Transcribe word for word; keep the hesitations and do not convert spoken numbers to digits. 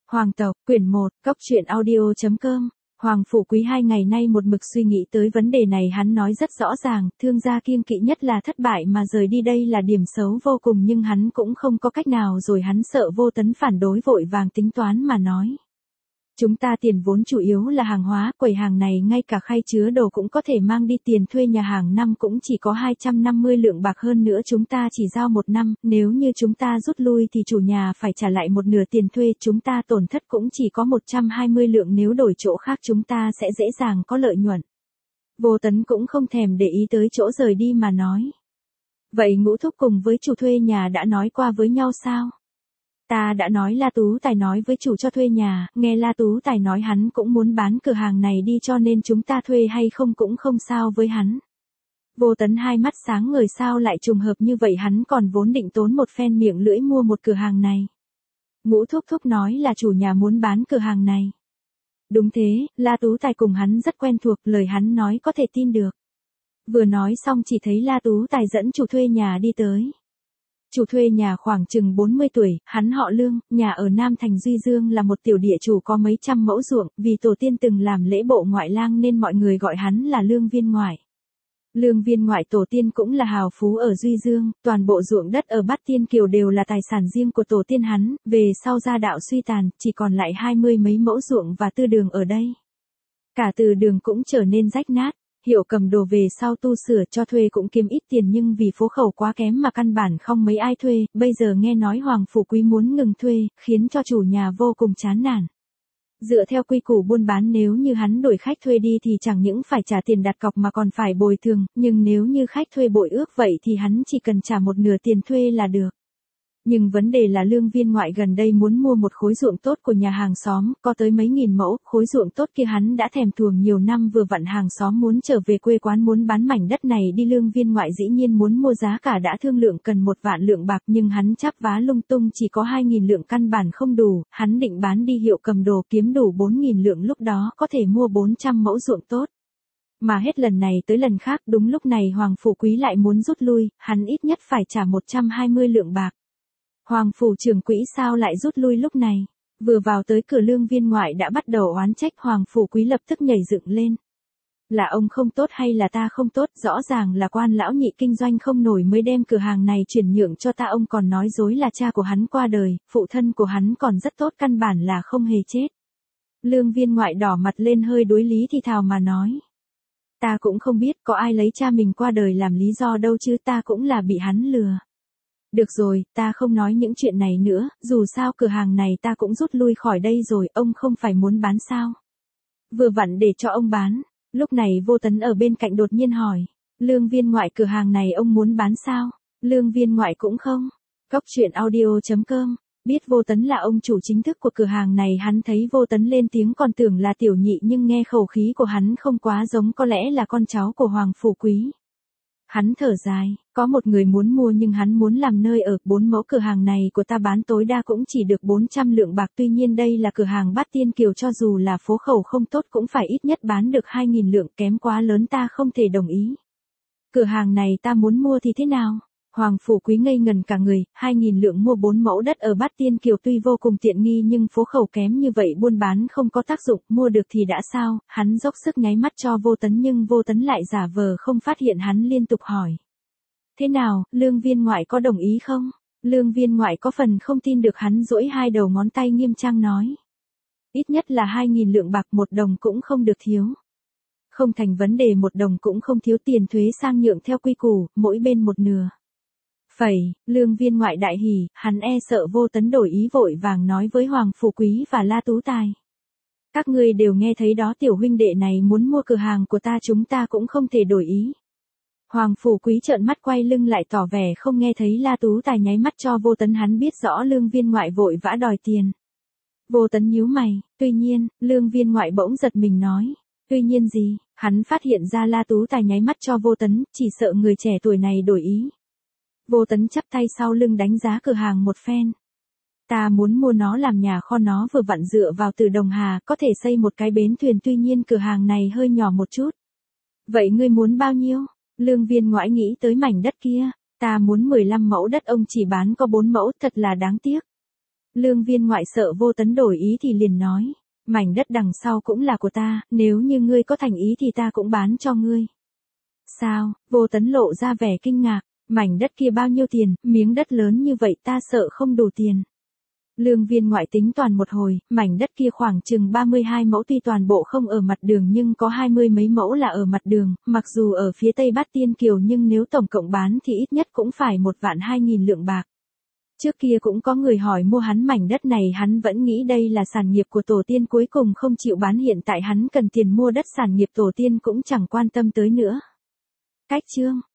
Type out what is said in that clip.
Hoàng tộc, quyển một, cốc truyện audio.com. Hoàng Phủ Quý hai ngày nay một mực suy nghĩ tới vấn đề này, hắn nói rất rõ ràng, thương gia kiêng kỵ nhất là thất bại mà rời đi đây là điểm xấu vô cùng, nhưng hắn cũng không có cách nào rồi, hắn sợ Vô Tấn phản đối vội vàng tính toán mà nói. Chúng ta tiền vốn chủ yếu là hàng hóa, quầy hàng này ngay cả khay chứa đồ cũng có thể mang đi, tiền thuê nhà hàng năm cũng chỉ có hai trăm năm mươi lượng bạc, hơn nữa chúng ta chỉ giao một năm, nếu như chúng ta rút lui thì chủ nhà phải trả lại một nửa tiền thuê, chúng ta tổn thất cũng chỉ có một trăm hai mươi lượng, nếu đổi chỗ khác chúng ta sẽ dễ dàng có lợi nhuận. Vô Tấn cũng không thèm để ý tới chỗ rời đi mà nói. Vậy Ngũ Thúc cùng với chủ thuê nhà đã nói qua với nhau sao? Ta đã nói, La Tú Tài nói với chủ cho thuê nhà, nghe La Tú Tài nói hắn cũng muốn bán cửa hàng này đi, cho nên chúng ta thuê hay không cũng không sao với hắn. Vô Tấn hai mắt sáng ngời, sao lại trùng hợp như vậy, hắn còn vốn định tốn một phen miệng lưỡi mua một cửa hàng này. Ngũ Thúc Thúc nói là chủ nhà muốn bán cửa hàng này. Đúng thế, La Tú Tài cùng hắn rất quen thuộc, lời hắn nói có thể tin được. Vừa nói xong chỉ thấy La Tú Tài dẫn chủ thuê nhà đi tới. Chủ thuê nhà khoảng chừng bốn mươi tuổi, hắn họ Lương, nhà ở Nam Thành Duy Dương, là một tiểu địa chủ có mấy trăm mẫu ruộng, vì tổ tiên từng làm lễ bộ ngoại lang nên mọi người gọi hắn là Lương Viên Ngoại. Lương Viên Ngoại tổ tiên cũng là hào phú ở Duy Dương, toàn bộ ruộng đất ở Bát Tiên Kiều đều là tài sản riêng của tổ tiên hắn, về sau gia đạo suy tàn, chỉ còn lại hai mươi mấy mẫu ruộng và tư đường ở đây. Cả từ đường cũng trở nên rách nát. Hiệu cầm đồ về sau tu sửa cho thuê cũng kiếm ít tiền, nhưng vì phố khẩu quá kém mà căn bản không mấy ai thuê, bây giờ nghe nói Hoàng Phủ Quý muốn ngừng thuê, khiến cho chủ nhà vô cùng chán nản. Dựa theo quy củ buôn bán, nếu như hắn đổi khách thuê đi thì chẳng những phải trả tiền đặt cọc mà còn phải bồi thường, nhưng nếu như khách thuê bội ước vậy thì hắn chỉ cần trả một nửa tiền thuê là được. Nhưng vấn đề là Lương Viên Ngoại gần đây muốn mua một khối ruộng tốt của nhà hàng xóm, có tới mấy nghìn mẫu, khối ruộng tốt kia hắn đã thèm thuồng nhiều năm, vừa vặn hàng xóm muốn trở về quê quán muốn bán mảnh đất này đi, Lương Viên Ngoại dĩ nhiên muốn mua, giá cả đã thương lượng cần một vạn lượng bạc, nhưng hắn chắp vá lung tung chỉ có hai nghìn lượng, căn bản không đủ, hắn định bán đi hiệu cầm đồ kiếm đủ bốn nghìn lượng, lúc đó có thể mua bốn trăm mẫu ruộng tốt. Mà hết lần này tới lần khác, đúng lúc này Hoàng Phủ Quý lại muốn rút lui, hắn ít nhất phải trả một trăm hai mươi lượng bạc. Hoàng Phủ trưởng quỹ sao lại rút lui lúc này? Vừa vào tới cửa, Lương Viên Ngoại đã bắt đầu oán trách, Hoàng Phủ Quý lập tức nhảy dựng lên. Là ông không tốt hay là ta không tốt, rõ ràng là quan lão nhị kinh doanh không nổi mới đem cửa hàng này chuyển nhượng cho ta, ông còn nói dối là cha của hắn qua đời, phụ thân của hắn còn rất tốt, căn bản là không hề chết. Lương Viên Ngoại đỏ mặt lên, hơi đối lý thì thào mà nói. Ta cũng không biết có ai lấy cha mình qua đời làm lý do đâu chứ, ta cũng là bị hắn lừa. Được rồi, ta không nói những chuyện này nữa, dù sao cửa hàng này ta cũng rút lui khỏi đây rồi, ông không phải muốn bán sao? Vừa vặn để cho ông bán. Lúc này Vô Tấn ở bên cạnh đột nhiên hỏi, Lương Viên Ngoại, cửa hàng này ông muốn bán sao? Lương Viên Ngoại cũng không. Cốc truyện audio.com. Biết Vô Tấn là ông chủ chính thức của cửa hàng này, hắn thấy Vô Tấn lên tiếng còn tưởng là tiểu nhị, nhưng nghe khẩu khí của hắn không quá giống, có lẽ là con cháu của Hoàng Phủ Quý. Hắn thở dài, có một người muốn mua nhưng hắn muốn làm nơi ở, bốn mẫu cửa hàng này của ta bán tối đa cũng chỉ được bốn trăm lượng bạc, tuy nhiên đây là cửa hàng Bát Tiên Kiều, cho dù là phố khẩu không tốt cũng phải ít nhất bán được hai nghìn lượng, kém quá lớn, ta không thể đồng ý. Cửa hàng này ta muốn mua thì thế nào? Hoàng Phủ Quý ngây ngần cả người, hai nghìn lượng mua bốn mẫu đất ở Bát Tiên Kiều tuy vô cùng tiện nghi nhưng phố khẩu kém như vậy buôn bán không có tác dụng, mua được thì đã sao? Hắn dốc sức nháy mắt cho Vô Tấn nhưng Vô Tấn lại giả vờ không phát hiện, hắn liên tục hỏi. Thế nào, Lương Viên Ngoại có đồng ý không? Lương Viên Ngoại có phần không tin được, hắn duỗi hai đầu ngón tay nghiêm trang nói. Ít nhất là hai nghìn lượng bạc, một đồng cũng không được thiếu. Không thành vấn đề, một đồng cũng không thiếu, tiền thuế sang nhượng theo quy củ, mỗi bên một nửa. Phẩy, Lương Viên Ngoại đại hỉ, hắn e sợ Vô Tấn đổi ý, vội vàng nói với Hoàng Phủ Quý và La Tú Tài. Các ngươi đều nghe thấy đó, tiểu huynh đệ này muốn mua cửa hàng của ta, chúng ta cũng không thể đổi ý. Hoàng Phủ Quý trợn mắt quay lưng lại tỏ vẻ không nghe thấy. La Tú Tài nháy mắt cho Vô Tấn, hắn biết rõ Lương Viên Ngoại vội vã đòi tiền. Vô Tấn nhíu mày, tuy nhiên, Lương Viên Ngoại bỗng giật mình nói. Tuy nhiên gì? Hắn phát hiện ra La Tú Tài nháy mắt cho Vô Tấn, chỉ sợ người trẻ tuổi này đổi ý. Vô Tấn chắp tay sau lưng đánh giá cửa hàng một phen. Ta muốn mua nó làm nhà kho, nó vừa vặn dựa vào từ Đồng Hà, có thể xây một cái bến thuyền, tuy nhiên cửa hàng này hơi nhỏ một chút. Vậy ngươi muốn bao nhiêu? Lương Viên Ngoại nghĩ tới mảnh đất kia. Ta muốn mười lăm mẫu đất, ông chỉ bán có bốn mẫu, thật là đáng tiếc. Lương Viên Ngoại sợ Vô Tấn đổi ý thì liền nói, mảnh đất đằng sau cũng là của ta, nếu như ngươi có thành ý thì ta cũng bán cho ngươi. Sao? Vô Tấn lộ ra vẻ kinh ngạc, mảnh đất kia bao nhiêu tiền, miếng đất lớn như vậy ta sợ không đủ tiền. Lương Viên Ngoại tính toàn một hồi, mảnh đất kia khoảng chừng ba mươi hai mẫu tuy toàn bộ không ở mặt đường nhưng có hai mươi mấy mẫu là ở mặt đường, mặc dù ở phía tây Bát Tiên Kiều nhưng nếu tổng cộng bán thì ít nhất cũng phải một vạn hai nghìn lượng bạc. Trước kia cũng có người hỏi mua hắn mảnh đất này, hắn vẫn nghĩ đây là sản nghiệp của tổ tiên, cuối cùng không chịu bán, hiện tại hắn cần tiền mua đất, sản nghiệp tổ tiên cũng chẳng quan tâm tới nữa. Cách chương